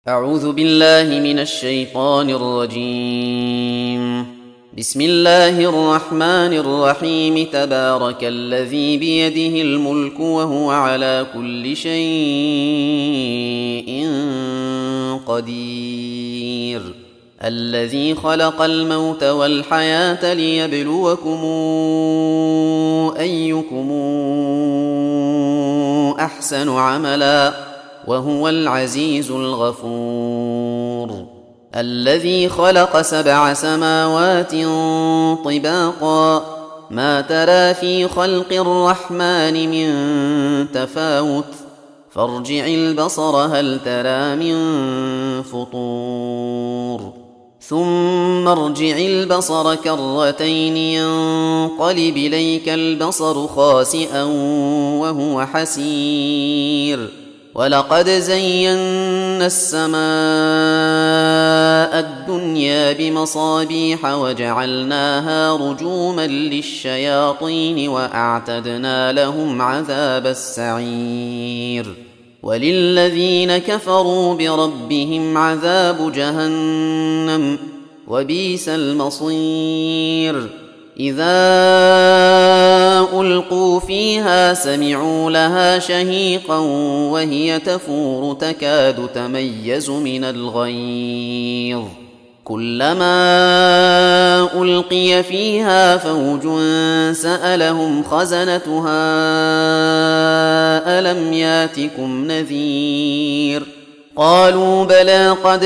أعوذ بالله من الشيطان الرجيم. بسم الله الرحمن الرحيم. تبارك الذي بيده الملك وهو على كل شيء قدير. الذي خلق الموت والحياة ليبلوكم أيكم أحسن عملا وهو العزيز الغفور. الذي خلق 7 سماوات طباقا ما ترى في خلق الرحمن من تفاوت فارجع البصر هل ترى من فطور ثم ارجع البصر كرتين ينقلب إليك البصر خاسئا وهو حسير. ولقد زينا السماء الدنيا بمصابيح وجعلناها رجوما للشياطين وأعتدنا لهم عذاب السعير. وللذين كفروا بربهم عذاب جهنم وبئس المصير. إذا ألقوا فيها سمعوا لها شهيقا وهي تفور تكاد تميز من الغيظ. كلما ألقي فيها فوج سألهم خزنتها ألم ياتكم نذير قالوا بلى قد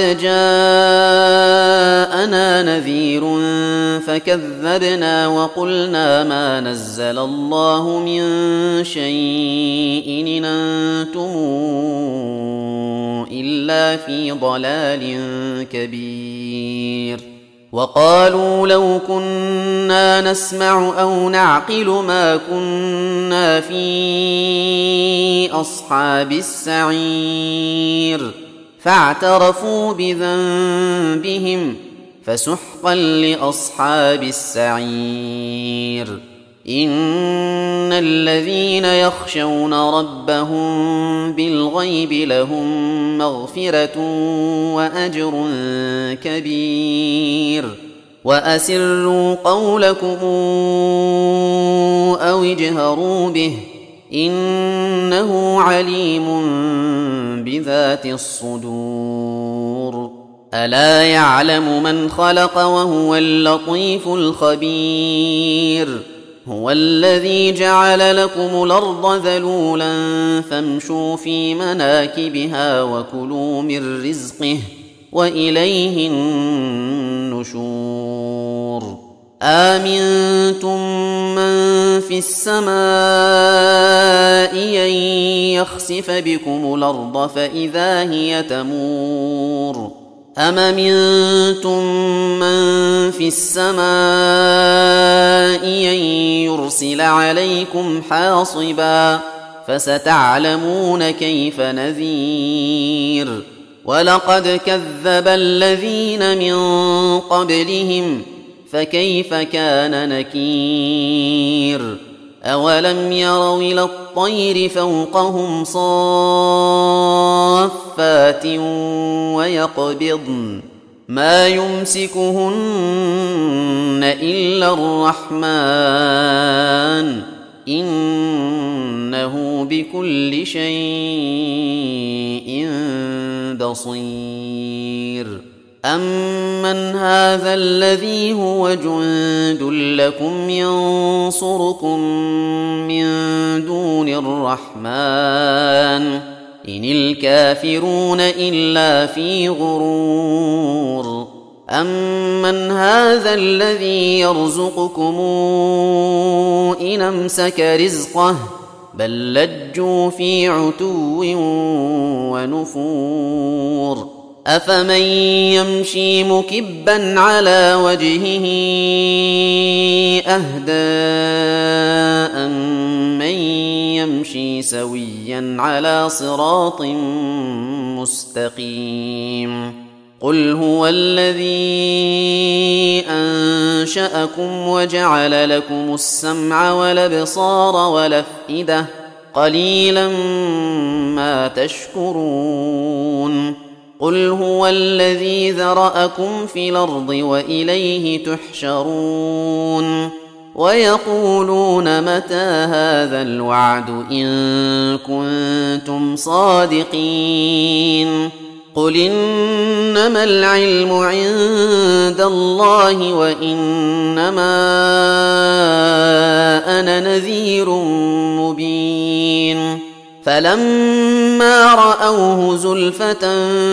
جاءنا نذير فكذبنا وقلنا ما نزل الله من شيء إن أنتم إلا في ضلال كبير. وقالوا لو كنا نسمع أو نعقل ما كنا في أصحاب السعير فاعترفوا بذنبهم فسحقا لأصحاب السعير. إن الذين يخشون ربهم بالغيب لهم مغفرة وأجر كبير. وأسروا قولكم أو اجهروا به إنه عليم بذات الصدور. ألا يعلم من خلق وهو اللطيف الخبير. هو الذي جعل لكم الأرض ذلولا فامشوا في مناكبها وكلوا من رزقه وإليه النشور. آمنتم من في السماء أن يخسف بكم الأرض فإذا هي تمور أم أمنتم من في السماء أن يرسل عليكم حاصبا فستعلمون كيف نذير. ولقد كذب الذين من قبلهم فكيف كان نكير. أولم يروا إلى الطير فوقهم صافات ويقبضن ما يمسكهن إلا الرحمن إنه بكل شيء بصير. أمن هذا الذي هو جند لكم ينصركم من دون الرحمن إن الكافرون إلا في غرور. أمن هذا الذي يرزقكم إن أمسك رزقه بل لجوا في عتو ونفور. أفمن يمشي مكبا على وجهه أهدى أمن يمشي سويا على صراط مستقيم. قل هو الذي أنشأكم وجعل لكم السمع والأبصار والأفئدة قليلا ما تشكرون. قل هو الذي ذرأكم في الأرض وإليه تحشرون ويقولون متى هذا الوعد إن كنتم صادقين قل إنما العلم عند الله وإنما أنا نذير مبين فلما رأوه زلفة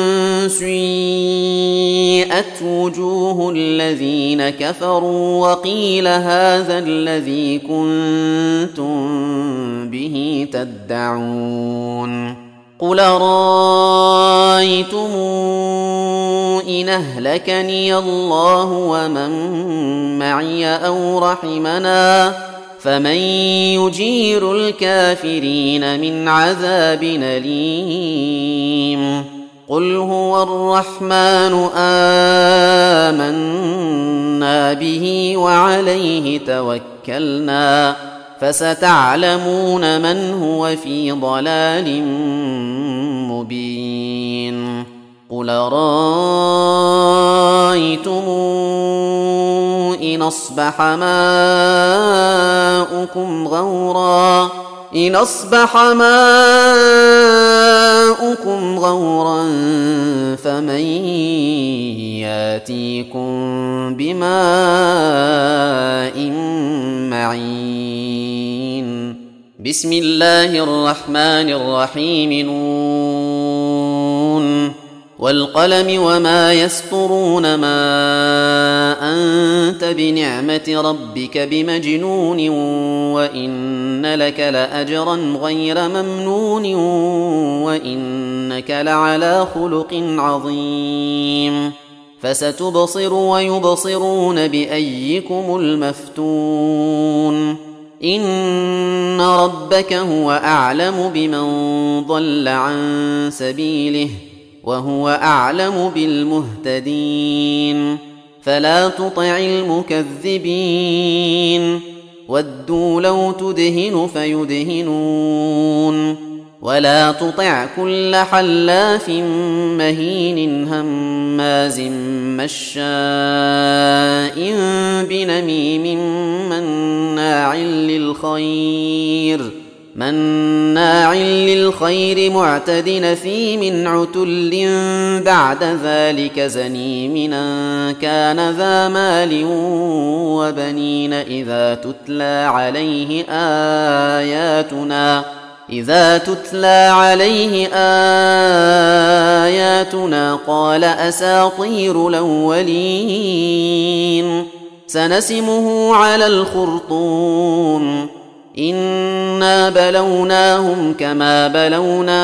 سيئت وجوه الذين كفروا وقيل هذا الذي كنتم به تدعون قل رأيتم إن أهلكني الله ومن معي أو رحمنا فمن يجير الكافرين من عذاب أليم قل هو الرحمن آمنا به وعليه توكلنا فستعلمون من هو في ضلال مبين قل رأيتم إن أصبح ماؤكم غورا فمن ياتيكم بماء معين بسم الله الرحمن الرحيم نون والقلم وما يسطرون ما أنت بنعمة ربك بمجنون وإن لك لأجرا غير ممنون وإنك لعلى خلق عظيم فستبصر ويبصرون بأيكم المفتون إن ربك هو أعلم بمن ضل عن سبيله وهو أعلم بالمهتدين فلا تطع المكذبين ودوا لو تدهن فيدهنون ولا تطع كل حلاف مهين هماز مشاء بنميم مناع للخير معتد نثيم عتل بعد ذلك زنيم كان ذا مال وبنين إذا تتلى عليه آياتنا قال أساطير الأولين سنسمه على الخرطوم إنا بلوناهم كما بلونا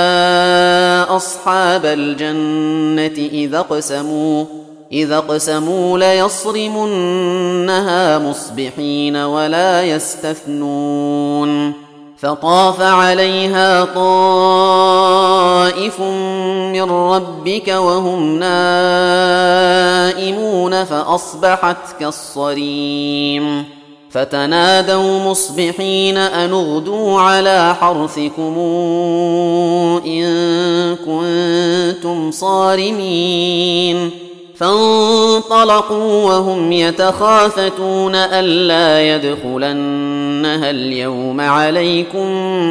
أصحاب الجنة إذا اقسموا ليصرمنها مصبحين ولا يستثنون فطاف عليها طائف من ربك وهم نائمون فأصبحت كالصريم فتنادوا مصبحين أن اغدوا على حرثكم إن كنتم صارمين فانطلقوا وهم يتخافتون ألا يدخلنها اليوم عليكم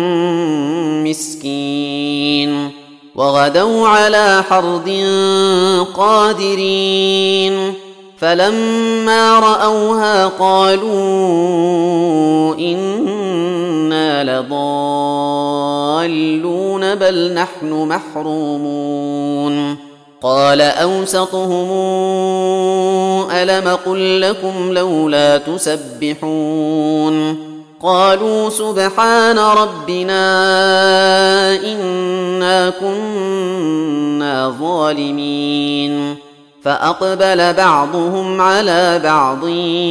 مسكين وغدوا على حرد قادرين فلما رأوها قالوا إنا لضالون بل نحن محرومون قال أوسطهم ألم قل لكم لولا تسبحون قالوا سبحان ربنا إنا كنا ظالمين فأقبل بعضهم على بعض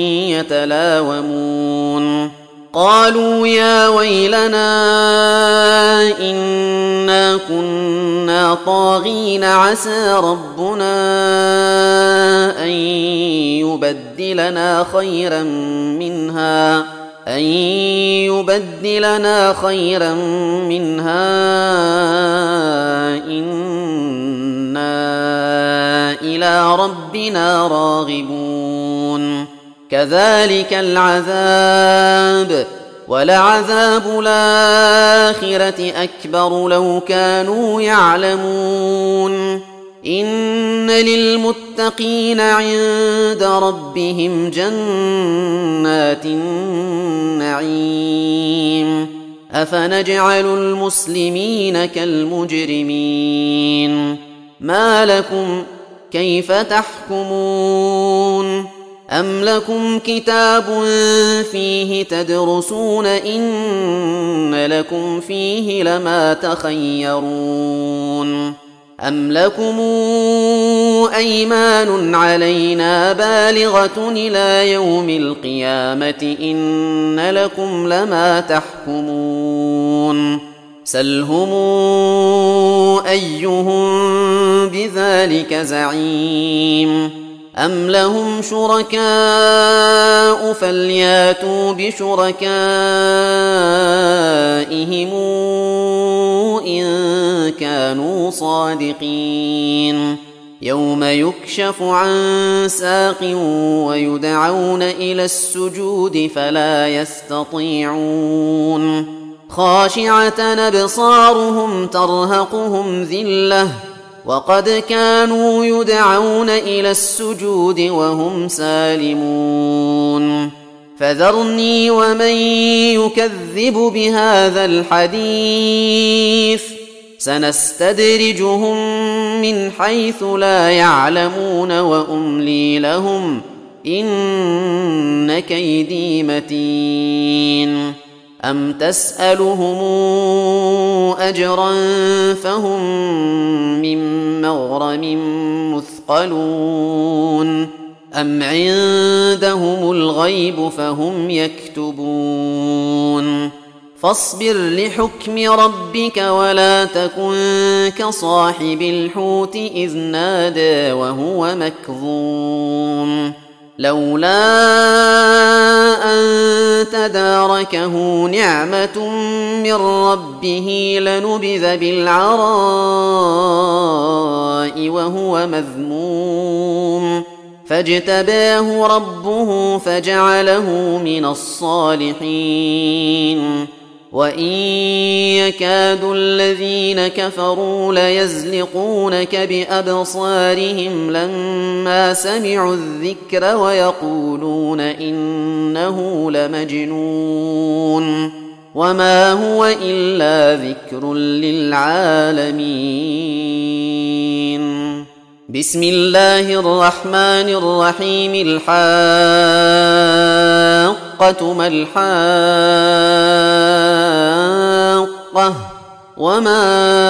يتلاومون قالوا يا ويلنا إنا كنا طاغين عسى ربنا أن يبدلنا خيرا منها إنا إلى ربنا راغبون كذلك العذاب ولعذاب الآخرة أكبر لو كانوا يعلمون إن للمتقين عند ربهم جنات النعيم أفنجعل المسلمين كالمجرمين ما لكم كيف تحكمون أم لكم كتاب فيه تدرسون إن لكم فيه لما تخيرون أم لكم أيمان علينا بالغة إلى يوم القيامة إن لكم لما تحكمون سلهم أيهم بذلك زعيم أم لهم شركاء فلياتوا بشركائهم إن كانوا صادقين يوم يكشف عن ساق ويدعون إلى السجود فلا يستطيعون خاشعة أبصارهم ترهقهم ذلة وقد كانوا يدعون إلى السجود وهم سالمون فذرني ومن يكذب بهذا الحديث سنستدرجهم من حيث لا يعلمون وأملي لهم إن كيدي متين أم تسألهم أجرا فهم من مغرم مثقلون أم عندهم الغيب فهم يكتبون فاصبر لحكم ربك ولا تكن كصاحب الحوت إذ نادى وهو مكظوم لولا أن تداركه نعمة من ربه لنبذ بالعراء وهو مذموم فاجتباه ربه فجعله من الصالحين وإن يكاد الذين كفروا ليزلقونك بأبصارهم لما سمعوا الذكر ويقولون إنه لمجنون وما هو إلا ذكر للعالمين بسم الله الرحمن الرحيم الحاقة ما الحاقة وما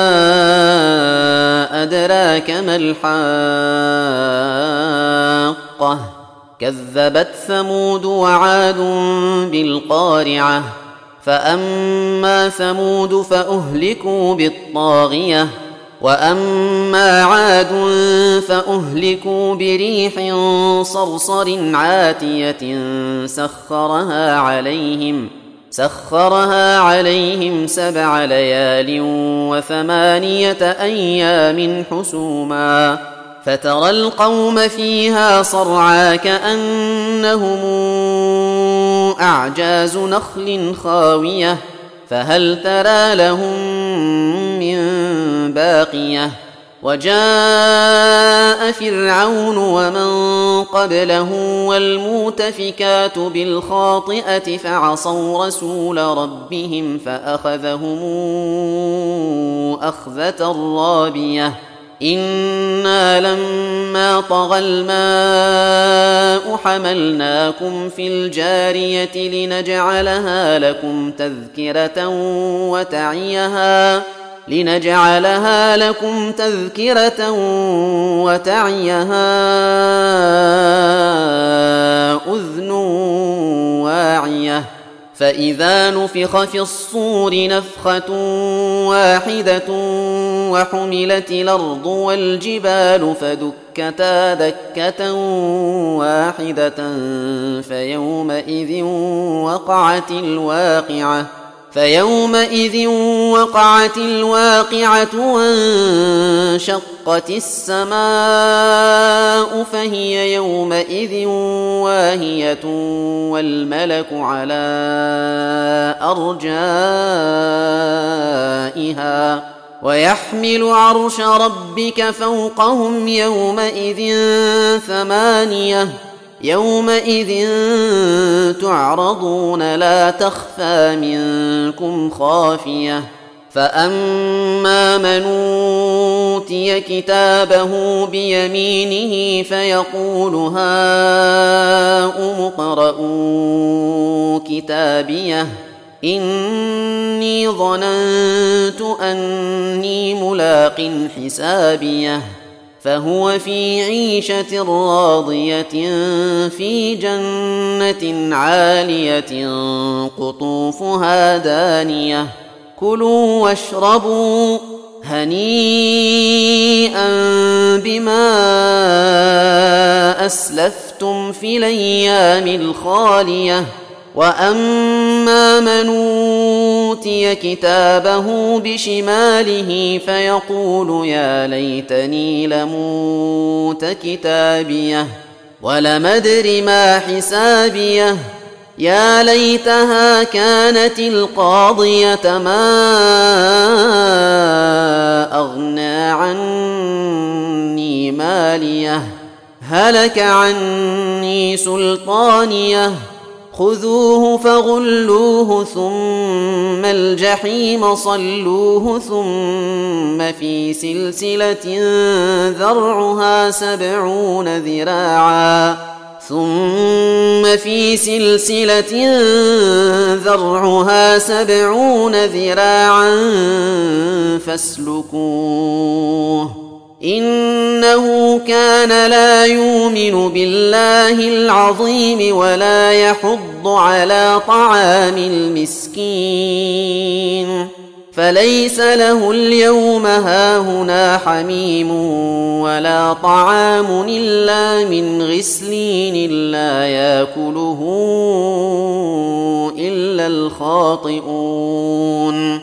أدراك ما الحاقة كذبت ثمود وعاد بالقارعة فأما ثمود فأهلكوا بالطاغية وأما عاد فأهلكوا بريح صرصر عاتية سخرها عليهم 7 ليال و8 أيام حسوما فترى القوم فيها صرعى كأنهم أعجاز نخل خاوية فهل ترى لهم من باقية وجاء فرعون ومن قبله والمؤتفكات بالخاطئة فعصوا رسول ربهم فأخذهم أخذة رابية إنا لما طغى الماء حملناكم في الجارية لنجعلها لكم تذكرة وتعيها أذن واعية فإذا نفخ في الصور نفخة واحدة وحملت الأرض والجبال فدكتا دكة واحدة فيومئذ وقعت الواقعة فيومئذ وقعت الواقعة وانشقت السماء فهي يومئذ واهية والملك على أرجائها ويحمل عرش ربك فوقهم يومئذ ثمانية يومئذ تعرضون لا تخفى منكم خافية فأما من أوتي كتابه بيمينه فيقول هاؤم اقرءوا كتابيه إني ظننت أني ملاق حسابيه فهو في عيشة راضية في جنة عالية قطوفها دانية كلوا واشربوا هنيئا بما أسلفتم في الأيام الخالية وأما من أوتي كتابه بشماله فيقول يا ليتني لموت كتابيه ولم أدر ما حسابيه يا ليتها كانت القاضية ما أغنى عني ماليه هلك عني سلطانيه خذوه فغلوه ثم الجحيم صلوه ثم في سلسلة ذرعها 70 ذراعا فاسلكوه إنه كان لا يؤمن بالله العظيم ولا يحض على طعام المسكين فليس له اليوم هاهنا حميم ولا طعام إلا من غسلين لا يأكله إلا الخاطئون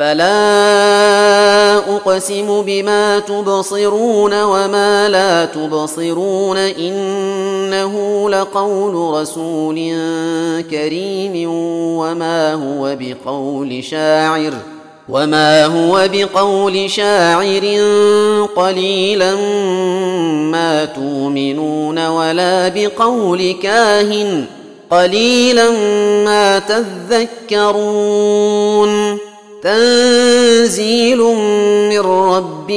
فلا أقسم بما تبصرون وما لا تبصرون إنه لقول رسول كريم وما هو بقول شاعر قليلا ما تؤمنون ولا بقول كاهن قليلا ما تذكرون تنزيل من رب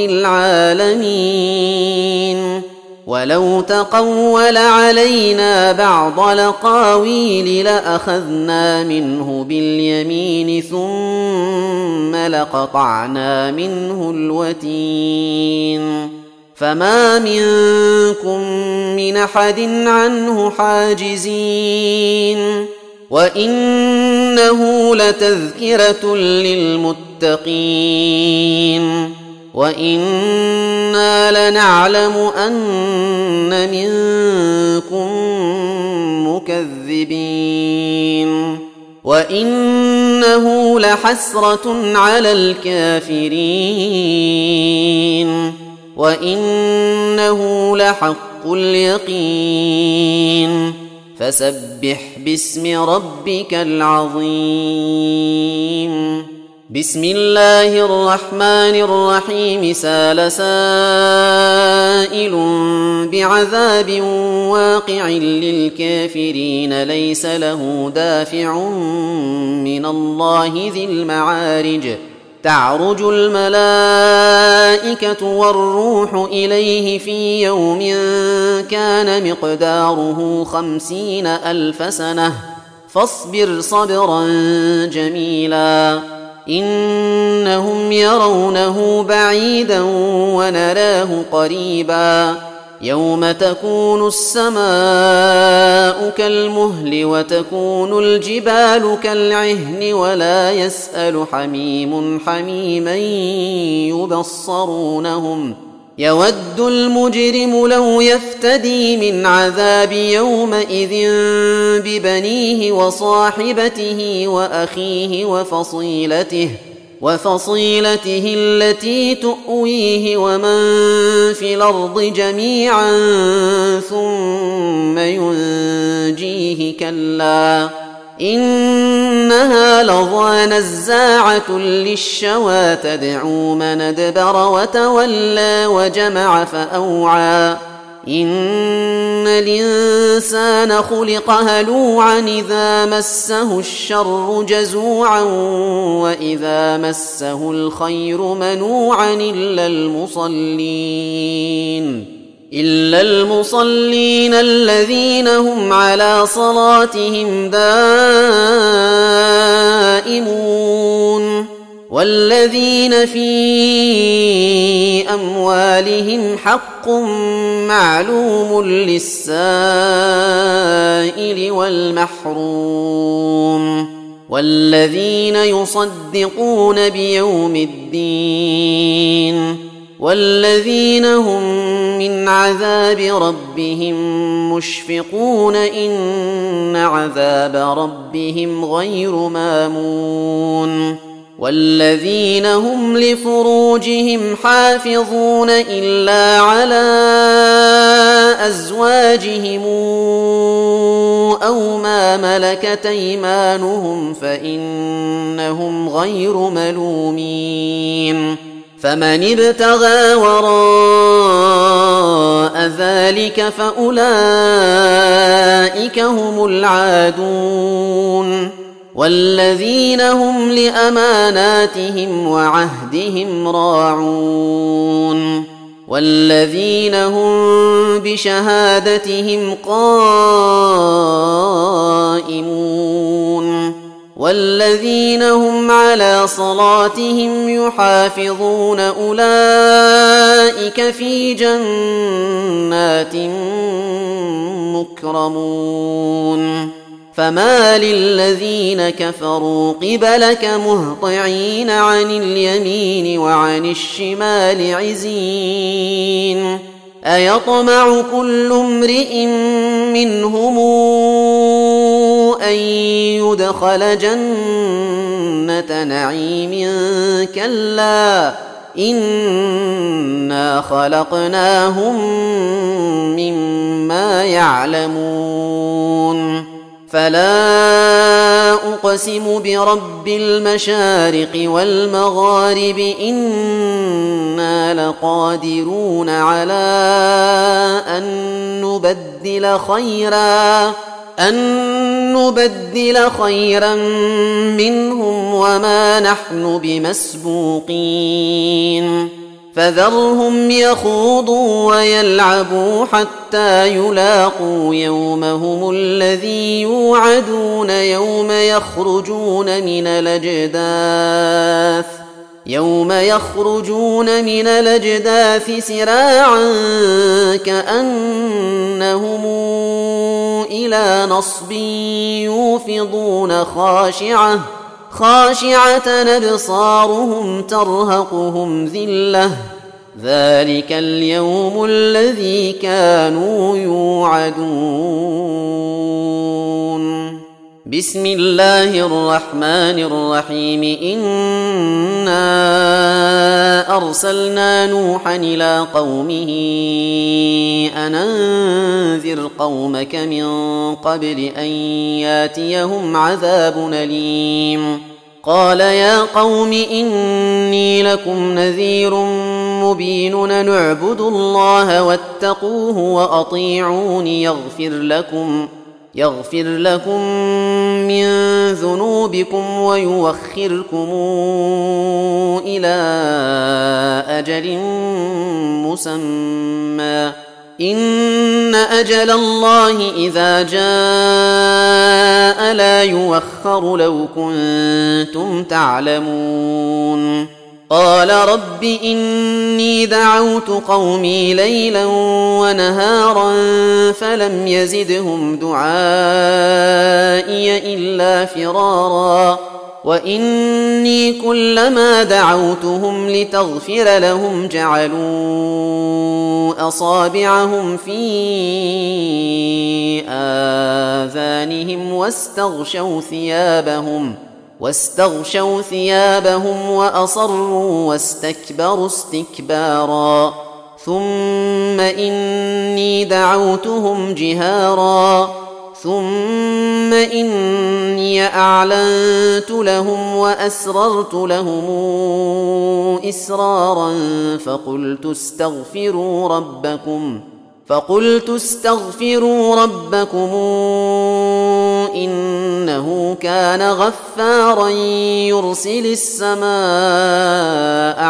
العالمين ولو تقول علينا بعض الأقاويل لأخذنا منه باليمين ثم لقطعنا منه الوتين فما منكم من أحد عنه حاجزين وإنه لتذكرة للمتقين وإنا لنعلم أن منكم مكذبين وإنه لحسرة على الكافرين وإنه لحق اليقين فسبح باسم ربك العظيم بسم الله الرحمن الرحيم سال سائل بعذاب واقع للكافرين ليس له دافع من الله ذي المعارج تعرج الملائكة والروح إليه في يوم كان مقداره 50,000 سنة فاصبر صبرا جميلا إنهم يرونه بعيدا ونراه قريبا يوم تكون السماء كالمهل وتكون الجبال كالعهن ولا يسأل حميم حميما يود المجرم لو يفتدي من عذاب يومئذ ببنيه وصاحبته وأخيه وفصيلته التي تؤويه ومن في الأرض جميعا ثم ينجيه كلا إنها لظى نزاعة للشوى تدعو من أدبر وتولى وجمع فأوعى إن الإنسان خلق هلوعا إذا مسه الشر جزوعا وإذا مسه الخير منوعا إلا المصلين الذين هم على صلاتهم دائمون والذين في أموالهم حق معلوم للسائل والمحروم والذين يصدقون بيوم الدين والذين هم من عذاب ربهم مشفقون إن عذاب ربهم غير مامون والذين هم لفروجهم حافظون إلا على أزواجهم أو ما ملكت أيمانهم فإنهم غير ملومين فمن ابتغى وراء ذلك فأولئك هم العادون والذين هم لأماناتهم وعهدهم راعون والذين هم بشهادتهم قائمون والذين هم على صلاتهم يحافظون أولئك في جنات مكرمون فما للذين كفروا قبلك مهطعين عن اليمين وعن الشمال عزين أيطمع كل امرئ منهم أن يدخل جنة نعيم كلا إنا خلقناهم مما يعلمون فلا أقسم برب المشارق والمغارب إنا لقادرون على أن نبدل خيرا منهم وما نحن بمسبوقين فذرهم يخوضوا ويلعبوا حتى يلاقوا يومهم الذي يوعدون يوم يخرجون من الأجداث سراعا كأنهم إلى نصب يوفضون خاشعة أبصارهم ترهقهم ذلة ذلك اليوم الذي كانوا يوعدون بسم الله الرحمن الرحيم إنا أرسلنا نوحا إلى قومه أن أنذر قومك من قبل أن ياتيهم عذاب أليم قال يا قوم إني لكم نذير مبين أن اعبدوا الله واتقوه وأطيعون يغفر لكم من ذنوبكم ويوخركم إلى أجل مسمى إن أجل الله إذا جاء لا يوخر لو كنتم تعلمون قال رب إني دعوت قومي ليلا ونهارا فلم يزدهم دعائي إلا فرارا وإني كلما دعوتهم لتغفر لهم جعلوا أصابعهم في آذانهم واستغشوا ثيابهم وأصروا واستكبروا استكبارا ثم إني دعوتهم جهارا ثم إني أعلنت لهم وأسررت لهم إسرارا فقلت استغفروا ربكم إنه كان غفارا يرسل السماء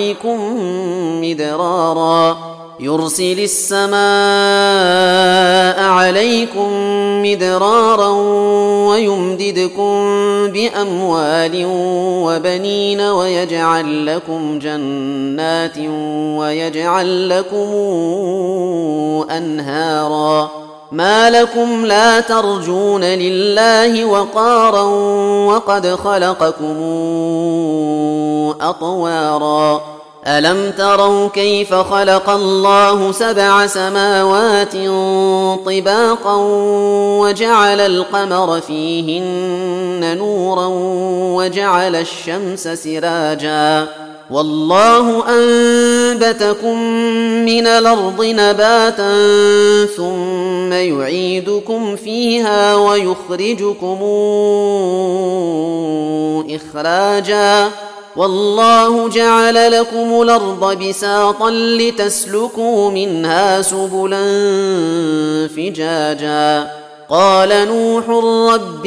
عليكم مدرارا ويمددكم بأموال وبنين ويجعل لكم جنات ويجعل لكم أنهارا ما لكم لا ترجون لله وقارا وقد خلقكم أطوارا ألم تروا كيف خلق الله 7 سماوات طباقا وجعل القمر فيهن نورا وجعل الشمس سراجا والله أنبتكم من الأرض نباتا ثم يعيدكم فيها ويخرجكم إخراجا والله جعل لكم الأرض بساطا لتسلكوا منها سبلا فجاجا قال نوح رب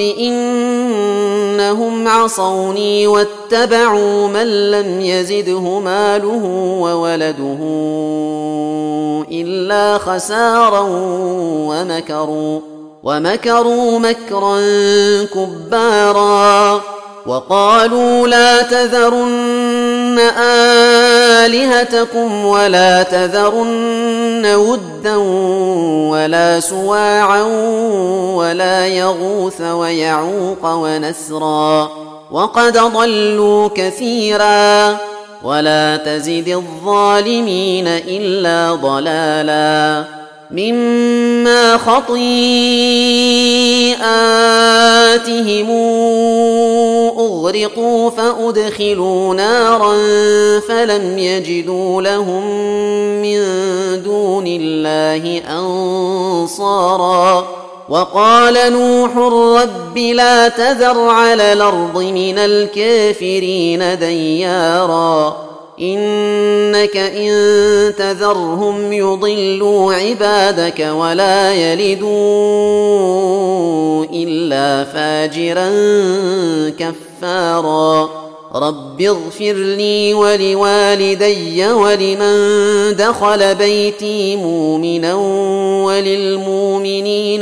إنهم عصوني واتبعوا من لم يزده ماله وولده إلا خسارا ومكروا مكرا كبارا وقالوا لا تذرن آلهتكم ولا تذرن ودا ولا سواعا ولا يغوث ويعوق ونسرا وقد ضلوا كثيرا ولا تزد الظالمين إلا ضلالا مما خطيئاتهم أغرقوا فأدخلوا نارا فلم يجدوا لهم من دون الله أنصارا وقال نوح رب لا تذر على الأرض من الكافرين ديارا إنك إن تذرهم يضلوا عبادك ولا يلدوا إلا فاجرا كفارا رب اغفر لي ولوالدي ولمن دخل بيتي مؤمنا وللمؤمنين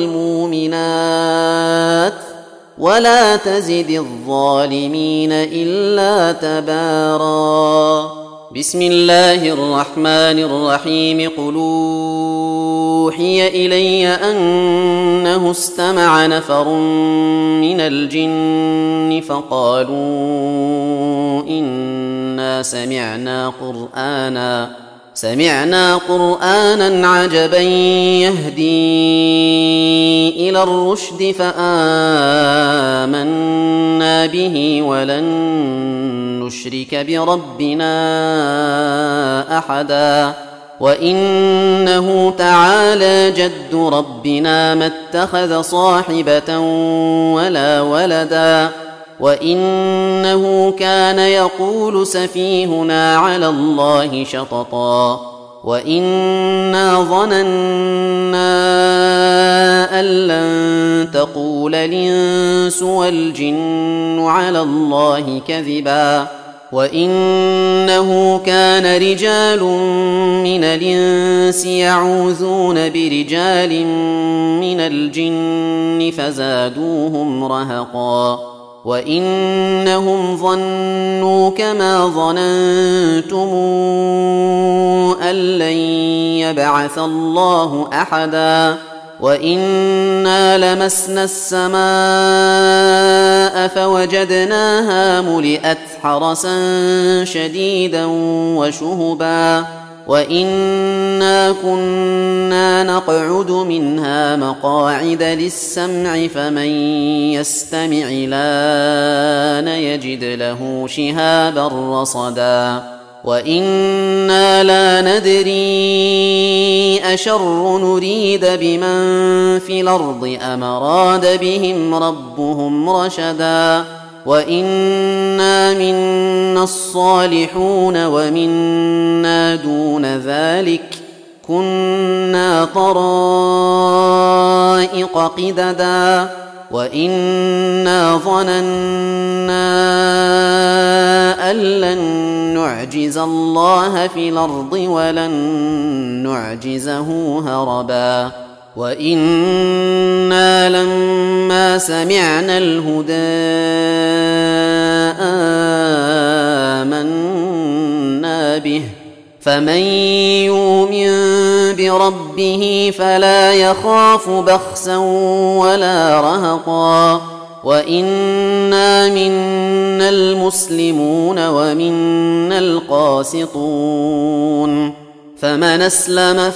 والمؤمنات ولا تزد الظالمين إلا تبارا بسم الله الرحمن الرحيم قل أوحي إلي أنه استمع نفر من الجن فقالوا إنا سمعنا قرآنا عجبا يهدي إلى الرشد فآمنا به ولن نشرك بربنا أحدا وإنه تعالى جد ربنا ما اتخذ صاحبة ولا ولدا وإنه كان يقول سفيهنا على الله شططا وإنا ظننا أن لن تقول الإنس والجن على الله كذبا وإنه كان رجال من الإنس يعوذون برجال من الجن فزادوهم رهقا وإنهم ظنوا كما ظننتم أن لن يبعث الله أحدا وإنا لمسنا السماء فوجدناها ملئت حرسا شديدا وشهبا وإنا كنا نقعد منها مقاعد للسمع فمن يستمع الآن يجد له شهابا رصدا وإنا لا ندري أشر نريد بمن في الأرض أم أراد بهم ربهم رشدا وإنا منا الصالحون ومنا دون ذلك كنا طرائق قددا وإنا ظننا أن لن نعجز الله في الأرض ولن نعجزه هربا وإنا لما سمعنا الهدى آمنا به فمن يؤمن بربه فلا يخاف بخسا ولا رهقا وإنا منا المسلمون ومنا القاسطون فمن أسلم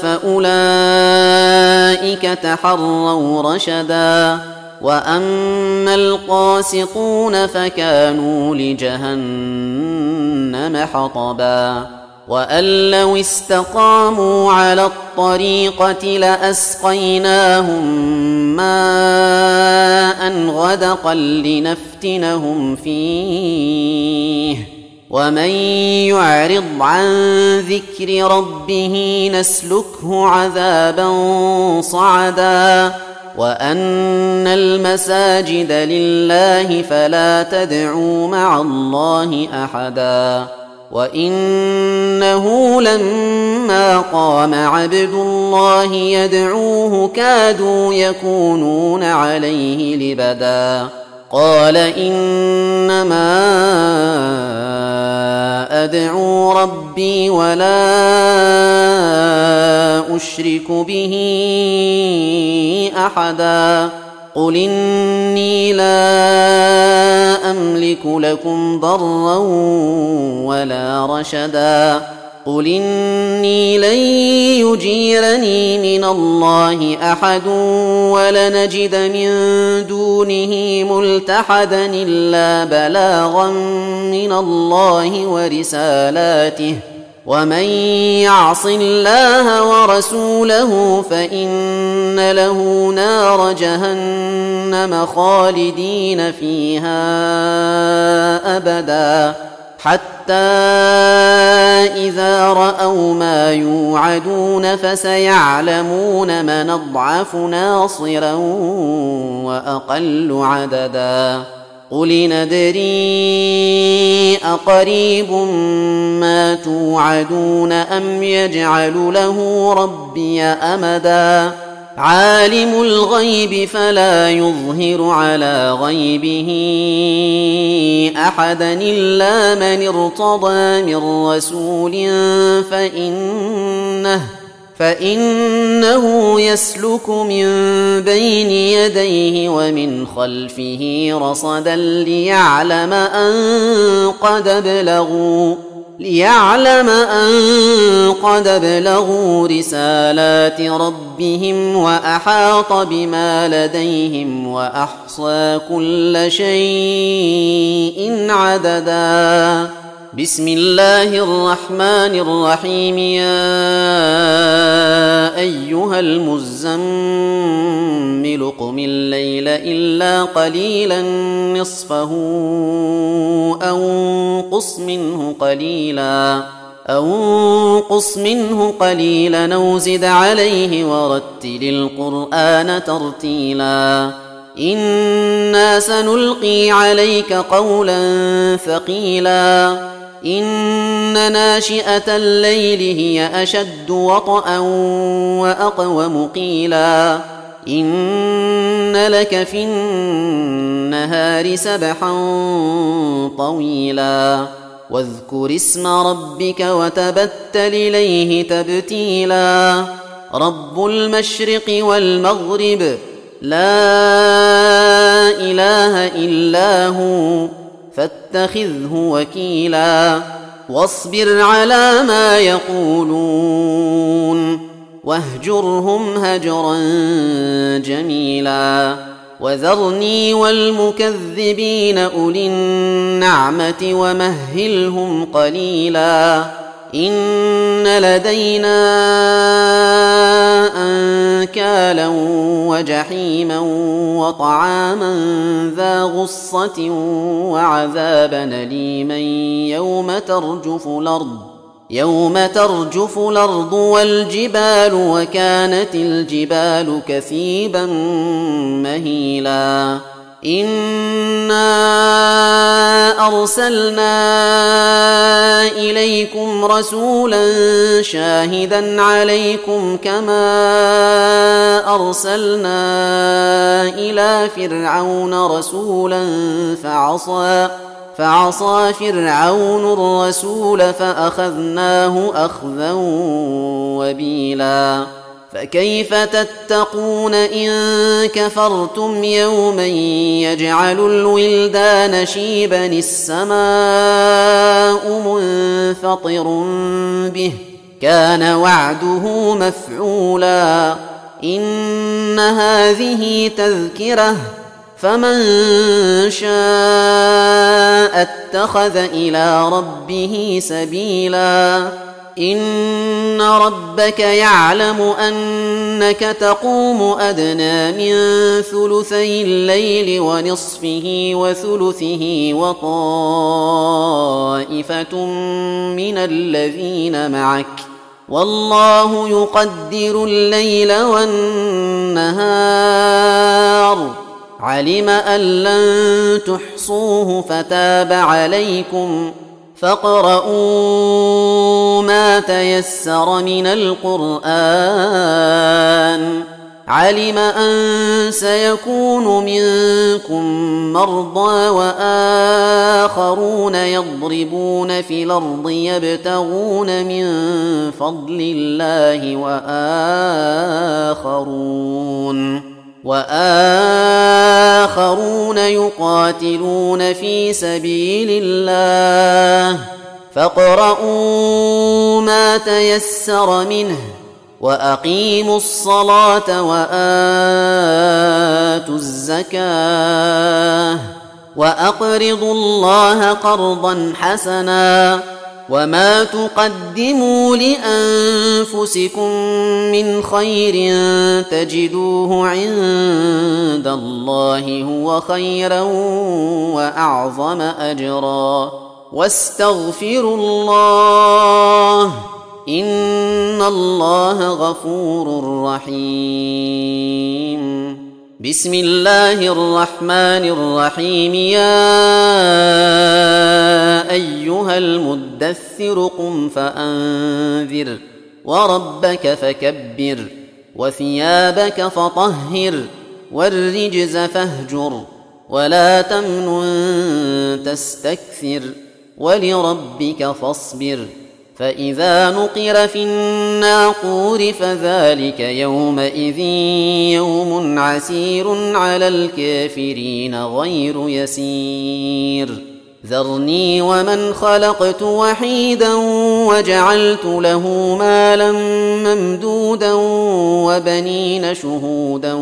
فأولئك تحروا رشدا وأما القاسطون فكانوا لجهنم حطبا وأن لو استقاموا على الطريقة لأسقيناهم ماء غدقا لنفتنهم فيه ومن يعرض عن ذكر ربه نسلكه عذابا صعدا وأن المساجد لله فلا تدعوا مع الله أحدا وإنه لما قام عبد الله يدعوه كادوا يكونون عليه لبدا قال إنما أدعو ربي ولا أشرك به أحدا قل إني لا أملك لكم ضرا ولا رشدا قل إني لن يجيرني من الله أحد ولنجد من دونه ملتحدا إلا بلاغا من الله ورسالاته ومن يعص الله ورسوله فإن له نار جهنم خالدين فيها أبدا حتى إذا رأوا ما يوعدون فسيعلمون من أضعف ناصرا وأقل عددا قل ندري أقريب ما توعدون أم يجعل له ربي أمدا عالم الغيب فلا يظهر على غيبه أحدا إلا من ارتضى من رسول فإنه يسلك من بين يديه ومن خلفه رصدا ليعلم أن قد بلغوا رسالات ربهم وأحاط بما لديهم وأحصى كل شيء عددا بسم الله الرحمن الرحيم يا أيها المزمل قم الليل إلا قليلا نصفه أو انقص منه قليلا أو زد عليه ورتل القرآن ترتيلا إنا سنلقي عليك قولا ثقيلا إن ناشئة الليل هي أشد وطئا وأقوم قيلا إن لك في النهار سبحا طويلا واذكر اسم ربك وتبتل إليه تبتيلا رب المشرق والمغرب لا إله إلا هو فاتخذه وكيلا واصبر على ما يقولون واهجرهم هجرا جميلا وذرني والمكذبين أولي النعمة ومهلهم قليلا إن لدينا أنكالا وجحيما وطعاما ذا غصة وعذابا أليما يوم ترجف الأرض والجبال وكانت الجبال كثيبا مهيلا إنا أرسلنا إليكم رسولا شاهدا عليكم كما أرسلنا إلى فرعون رسولا فعصى فرعون الرسول فأخذناه أخذا وبيلا فكيف تتقون إن كفرتم يوما يجعل الولدان شيبا السماء منفطر به كان وعده مفعولا إن هذه تذكرة فمن شاء اتخذ إلى ربه سبيلا إن ربك يعلم أنك تقوم أدنى من ثلثي الليل ونصفه وثلثه وطائفة من الذين معك والله يقدر الليل والنهار علم أن لن تحصوه فتاب عليكم فاقرؤوا ما تيسر من القرآن علم أن سيكون منكم مرضى وآخرون يضربون في الأرض يبتغون من فضل الله وآخرون يقاتلون في سبيل الله فاقرؤوا ما تيسر منه وأقيموا الصلاة وآتوا الزكاة وأقرضوا الله قرضا حسنا وما تقدموا لأنفسكم من خير تجدوه عند الله هو خيرا وأعظم أجرا واستغفروا الله إن الله غفور رحيم بسم الله الرحمن الرحيم يا أيها المدثر قم فأنذر وربك فكبر وثيابك فطهر والرجز فاهجر ولا تمنن تستكثر ولربك فاصبر فإذا نقر في الناقور فذلك يومئذ يوم عسير على الكافرين غير يسير ذرني ومن خلقت وحيدا وجعلت له مالا ممدودا وبنين شهودا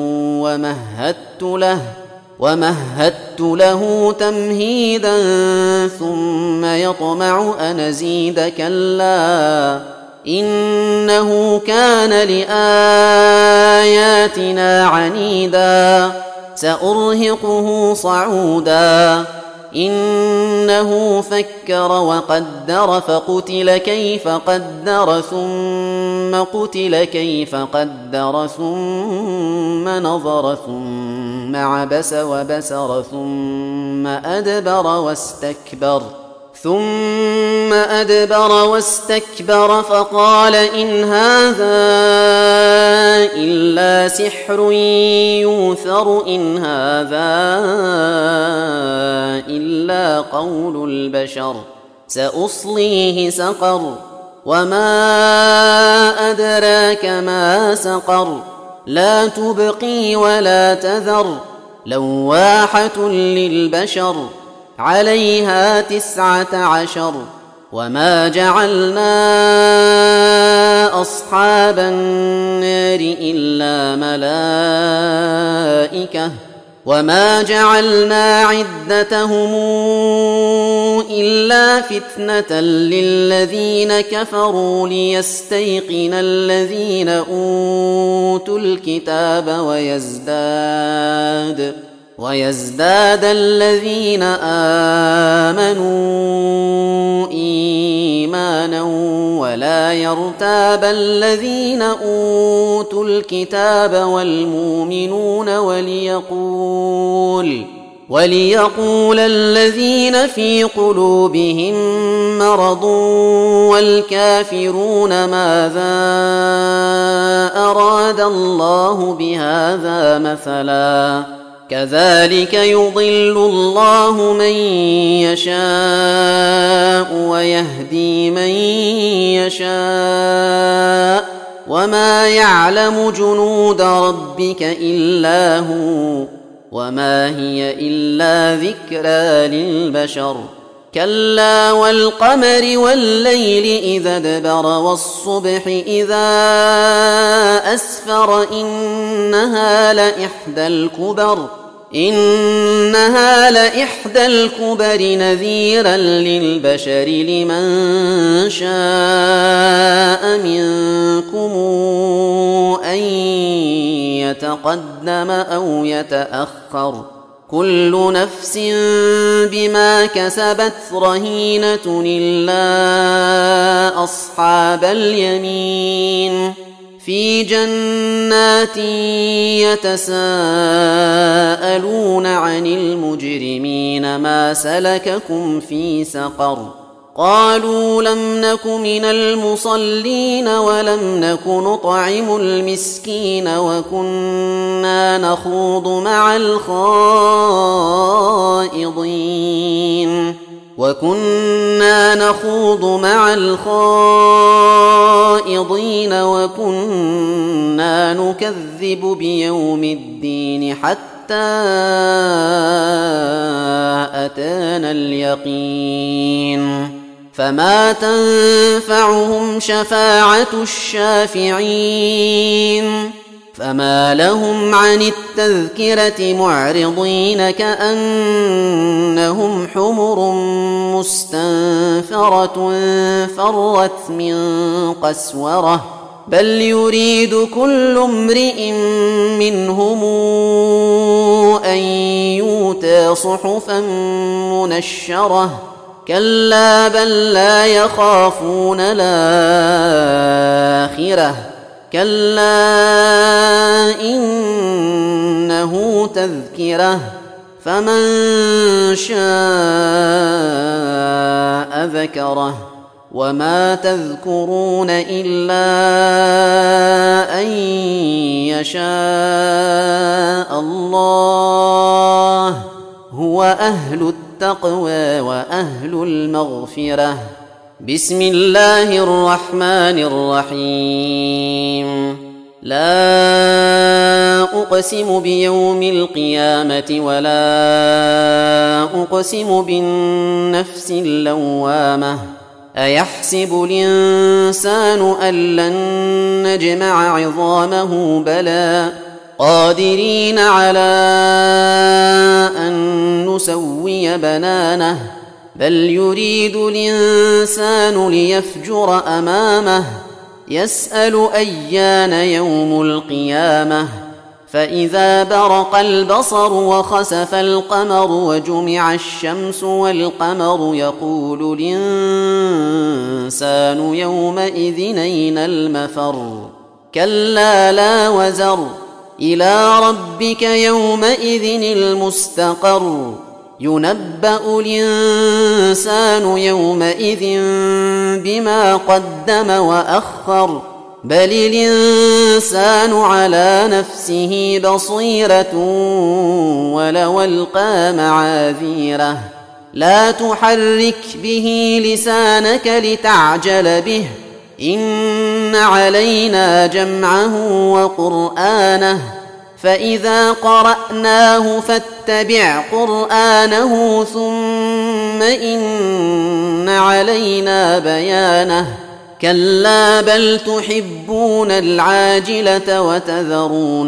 ومهدت له تمهيدا ثم يطمع أن أزيد كلا إنه كان لآياتنا عنيدا سأرهقه صعودا إنه فكر وقدر فقتل كيف قدر ثم قتل كيف قدر ثم نظر ثم عبس وبسر ثم أدبر واستكبر فقال إن هذا إلا سحر يوثر إن هذا إلا قول البشر سأصليه سقر وما أدراك ما سقر لا تبقي ولا تذر لواحة للبشر عليها 19 وما جعلنا أصحاب النار إلا ملائكة وما جعلنا عدتهم إلا فتنة للذين كفروا ليستيقن الذين أوتوا الكتاب ويزداد الذين آمنوا إيمانا ولا يرتاب الذين أوتوا الكتاب والمؤمنون وليقول الذين في قلوبهم مرض والكافرون ماذا أراد الله بهذا مثلا كذلك يضل الله من يشاء ويهدي من يشاء وما يعلم جنود ربك إلا هو وما هي إلا ذكرى للبشر كلا والقمر والليل إذا ادبر والصبح إذا أسفر إنها لإحدى الكبر نذيرا للبشر لمن شاء منكم أن يتقدم أو يتأخر كل نفس بما كسبت رهينة إلا أصحاب اليمين في جنات يتساءلون عن المجرمين ما سلككم في سقر قالوا لم نك من المصلين ولم نك نطعم المسكين وكنا نخوض مع الخائضين وكنا نكذب بيوم الدين حتى أتانا اليقين فما تنفعهم شفاعة الشافعين فما لهم عن التذكرة معرضين كأنهم حمر مستنفرة فرت من قسورة بل يريد كل امرئ منهم أن يؤتى صحفا منشرة كلا بل لا يخافون الآخرة كلا إنه تذكرة فمن شاء ذكره وما تذكرون إلا أن يشاء الله هو أهل التقوى وأهل المغفرة بسم الله الرحمن الرحيم لا أقسم بيوم القيامة ولا أقسم بالنفس اللوامة أيحسب الإنسان أن لن نجمع عظامه بلى قادرين على أن نسوي بنانه بل يريد الإنسان ليفجر أمامه يسأل أيان يوم القيامة فإذا برق البصر وخسف القمر وجمع الشمس والقمر يقول الإنسان يومئذ أين المفر كلا لا وزر إلى ربك يومئذ المستقر ينبأ الإنسان يومئذ بما قدم وأخر بل الإنسان على نفسه بصيرة ولو ألقى معاذيره لا تحرك به لسانك لتعجل به إن علينا جمعه وقرآنه فإذا قرأناه فاتبع قرآنه ثم إن علينا بيانه كلا بل تحبون العاجلة وتذرون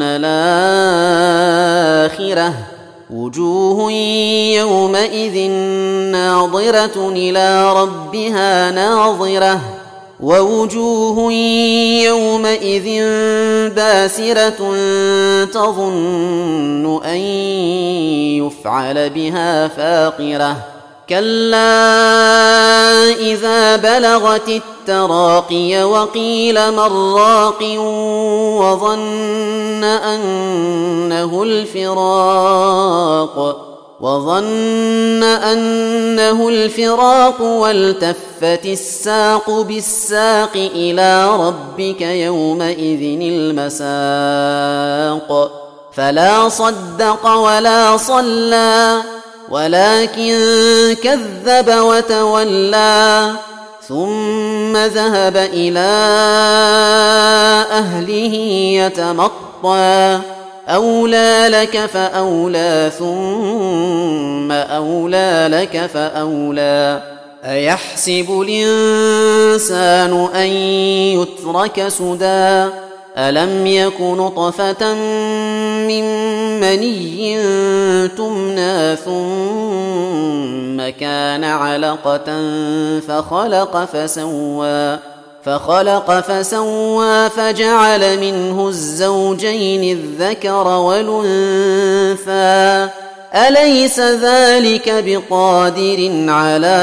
الآخرة وجوه يومئذ ناظرة إلى ربها ناظرة ووجوه يومئذ باسرة تظن أن يفعل بها فاقرة كلا إذا بلغت التراقي وقيل من راق وظن أنه الفراق والتفت الساق بالساق إلى ربك يومئذ المساق فلا صدق ولا صلى ولكن كذب وتولى ثم ذهب إلى أهله يتمطى أولى لك فأولى ثم أولى لك فأولى أيحسب الإنسان أن يترك سدى ألم يك نطفة من مني تمنى ثم كان علقة فخلق فسوى فجعل منه الزوجين الذكر والأنثى أليس ذلك بقادر على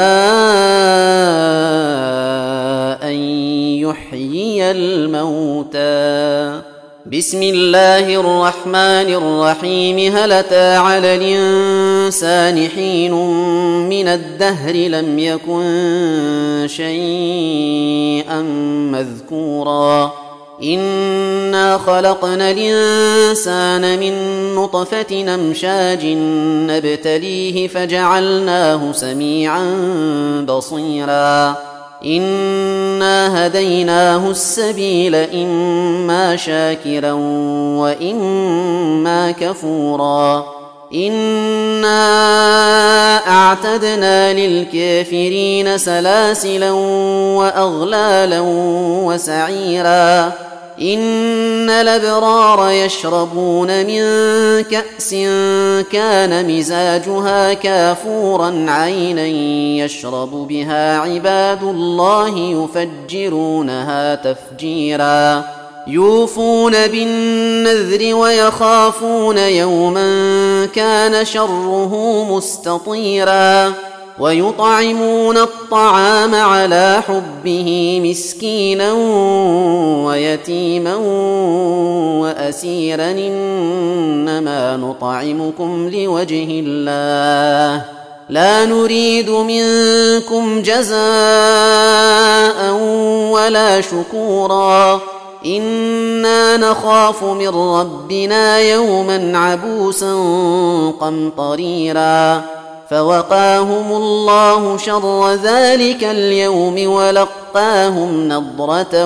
أن يحيي الموتى بسم الله الرحمن الرحيم هل أتى على الإنسان حين من الدهر لم يكن شيئا مذكورا إنا خلقنا الإنسان من نطفة أمشاج نبتليه فجعلناه سميعا بصيرا إنا هديناه السبيل إما شاكرا وإما كفورا إنا أعتدنا للكافرين سلاسلا وأغلالا وسعيرا إن الأبرار يشربون من كأس كان مزاجها كافورا عينا يشرب بها عباد الله يفجرونها تفجيرا يوفون بالنذر ويخافون يوما كان شره مستطيرا ويطعمون الطعام على حبه مسكينا ويتيما وأسيرا إنما نطعمكم لوجه الله لا نريد منكم جزاء ولا شكورا إنا نخاف من ربنا يوما عبوسا قمطريرا فوقاهم الله شر ذلك اليوم ولقاهم نضرة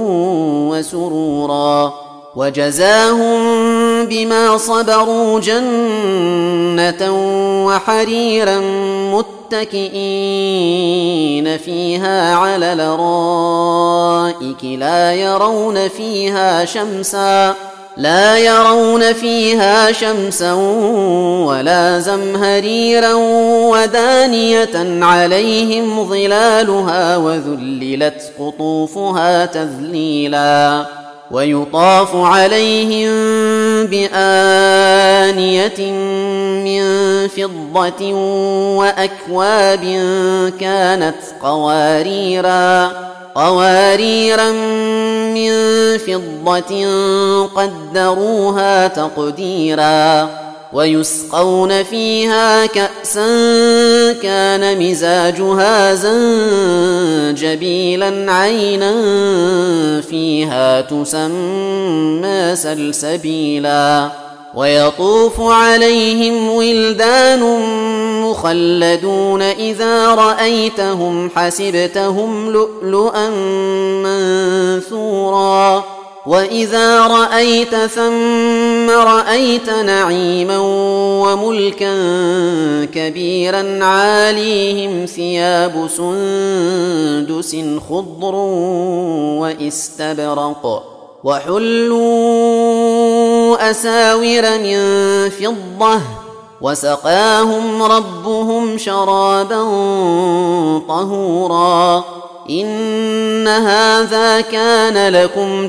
وسرورا وجزاهم بما صبروا جنة وحريرا متكئين فيها على الأرائك لا يرون فيها شمسا ولا زمهريرا ودانية عليهم ظلالها وذللت قطوفها تذليلا ويطاف عليهم بآنية من فضة وأكواب كانت قواريرا من فضة قدروها تقديرا ويسقون فيها كأسا كان مزاجها زنجبيلا عينا فيها تسمى سلسبيلا ويطوف عليهم ولدان المخلدون إذا رأيتهم حسبتهم لؤلؤا منثورا وإذا رأيت ثم رأيت نعيما وملكا كبيرا عاليهم ثياب سندس خضر واستبرق وحلوا أساور من فضة وسقاهم ربهم شرابا طهورا إن هذا كان لكم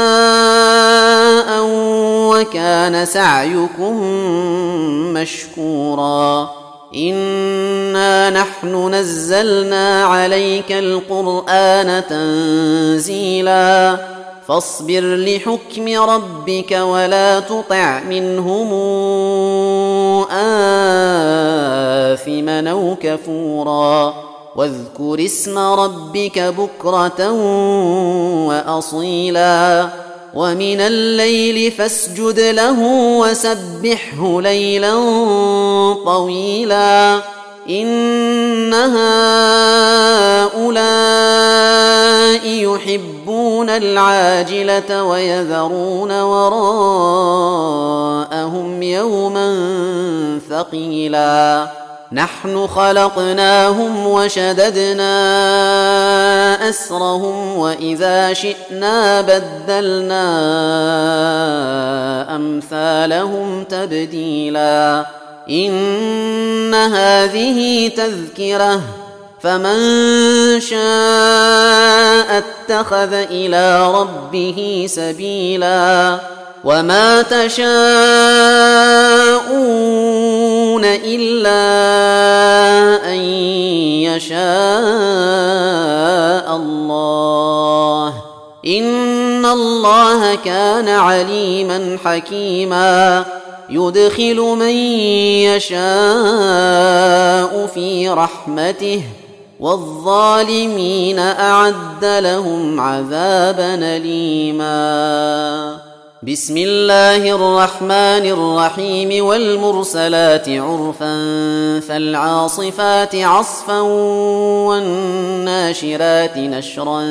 جزاء وكان سعيكم مشكورا إنا نحن نزلنا عليك القرآن تنزيلا فاصبر لحكم ربك ولا تطع منهم آثما أو كفورا واذكر اسم ربك بكرة وأصيلا ومن الليل فاسجد له وسبحه ليلا طويلا إن هؤلاء يحبون العاجلة ويذرون وراءهم يوما ثقيلا نحن خلقناهم وشددنا أسرهم وإذا شئنا بدلنا أمثالهم تبديلا إن هذه تذكرة فمن شاء اتخذ إلى ربه سبيلا وما تشاءون إلا أن يشاء الله إن الله كان عليما حكيما يدخل من يشاء في رحمته والظالمين أعد لهم عذابا أليما بسم الله الرحمن الرحيم والمرسلات عرفا فالعاصفات عصفا والناشرات نشرا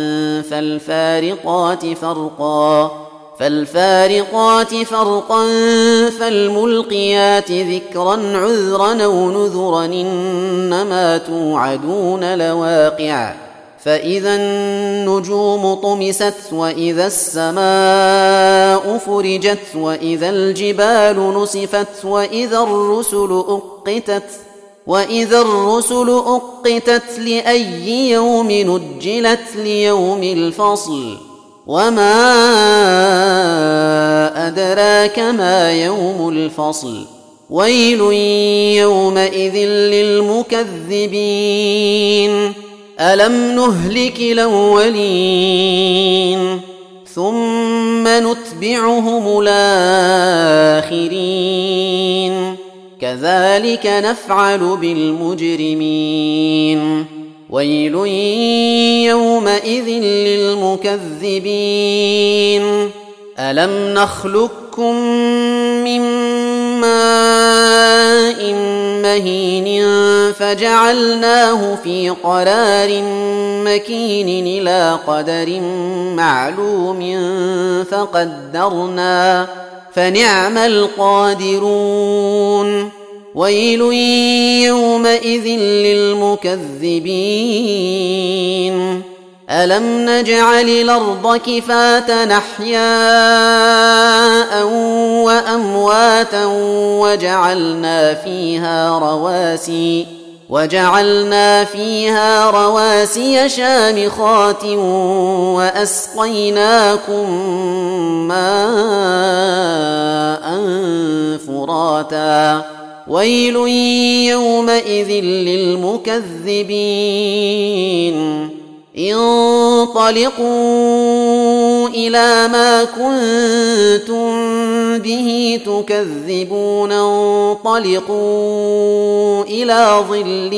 فالفارقات فرقا فالملقيات ذكرا عذرا أو نذرا إنما توعدون لواقع فإذا النجوم طمست وإذا السماء فرجت وإذا الجبال نسفت وإذا الرسل أقتت لأي يوم نجلت ليوم الفصل وما أدراك ما يوم الفصل ويل يومئذ للمكذبين ألم نهلك الأولين ثم نتبعهم الآخرين كذلك نفعل بالمجرمين ويل يومئذ للمكذبين ألم نخلقكم من ماء مهين فجعلناه في قرار مكين إلى قدر معلوم فقدرنا فنعم القادرون ويل يومئذ للمكذبين ألم نجعل الأرض كفاة أحياء وأمواتا وجعلنا فيها رواسي شامخات وأسقيناكم ماء فراتا ويل يومئذ للمكذبين انطلقوا إلى ما كنتم به تكذبون انطلقوا إلى ظل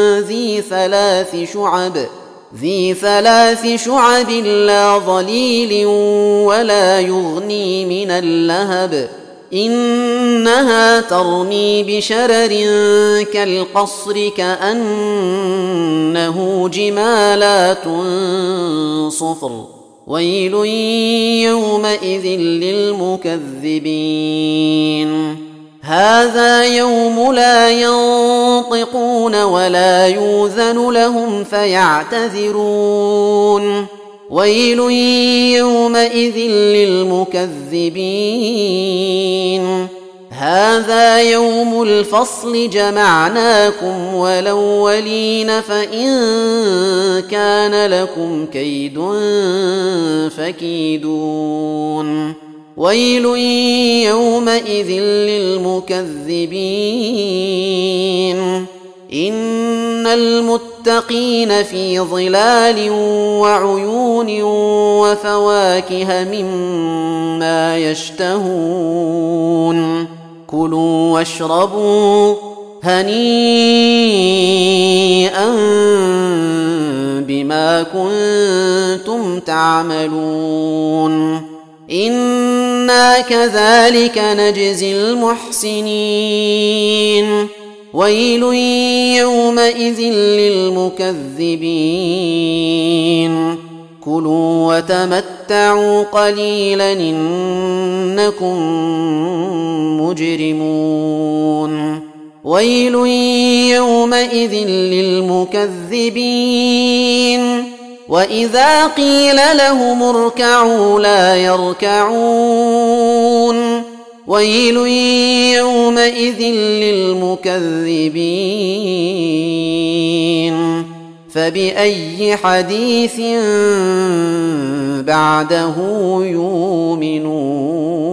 ذي ثلاث شعب لا ظليل ولا يغني من اللهب إنها ترمي بشرر كالقصر كأنه جمالات صفر ويل يومئذ للمكذبين هذا يوم لا ينطقون ولا يؤذن لهم فيعتذرون ويل يومئذ للمكذبين هذا يوم الفصل جمعناكم والأولين فإن كان لكم كيد فكيدون ويل يومئذ للمكذبين إن المتقين في ظلال وعيون وفواكه مما يشتهون كلوا واشربوا هنيئا بما كنتم تعملون إنا كذلك نجزي المحسنين ويل يومئذ للمكذبين كلوا وتمتعوا قليلا إنكم مجرمون ويل يومئذ للمكذبين وإذا قيل لهم اركعوا لا يركعون ويل يومئذ للمكذبين فبأي حديث بعده يؤمنون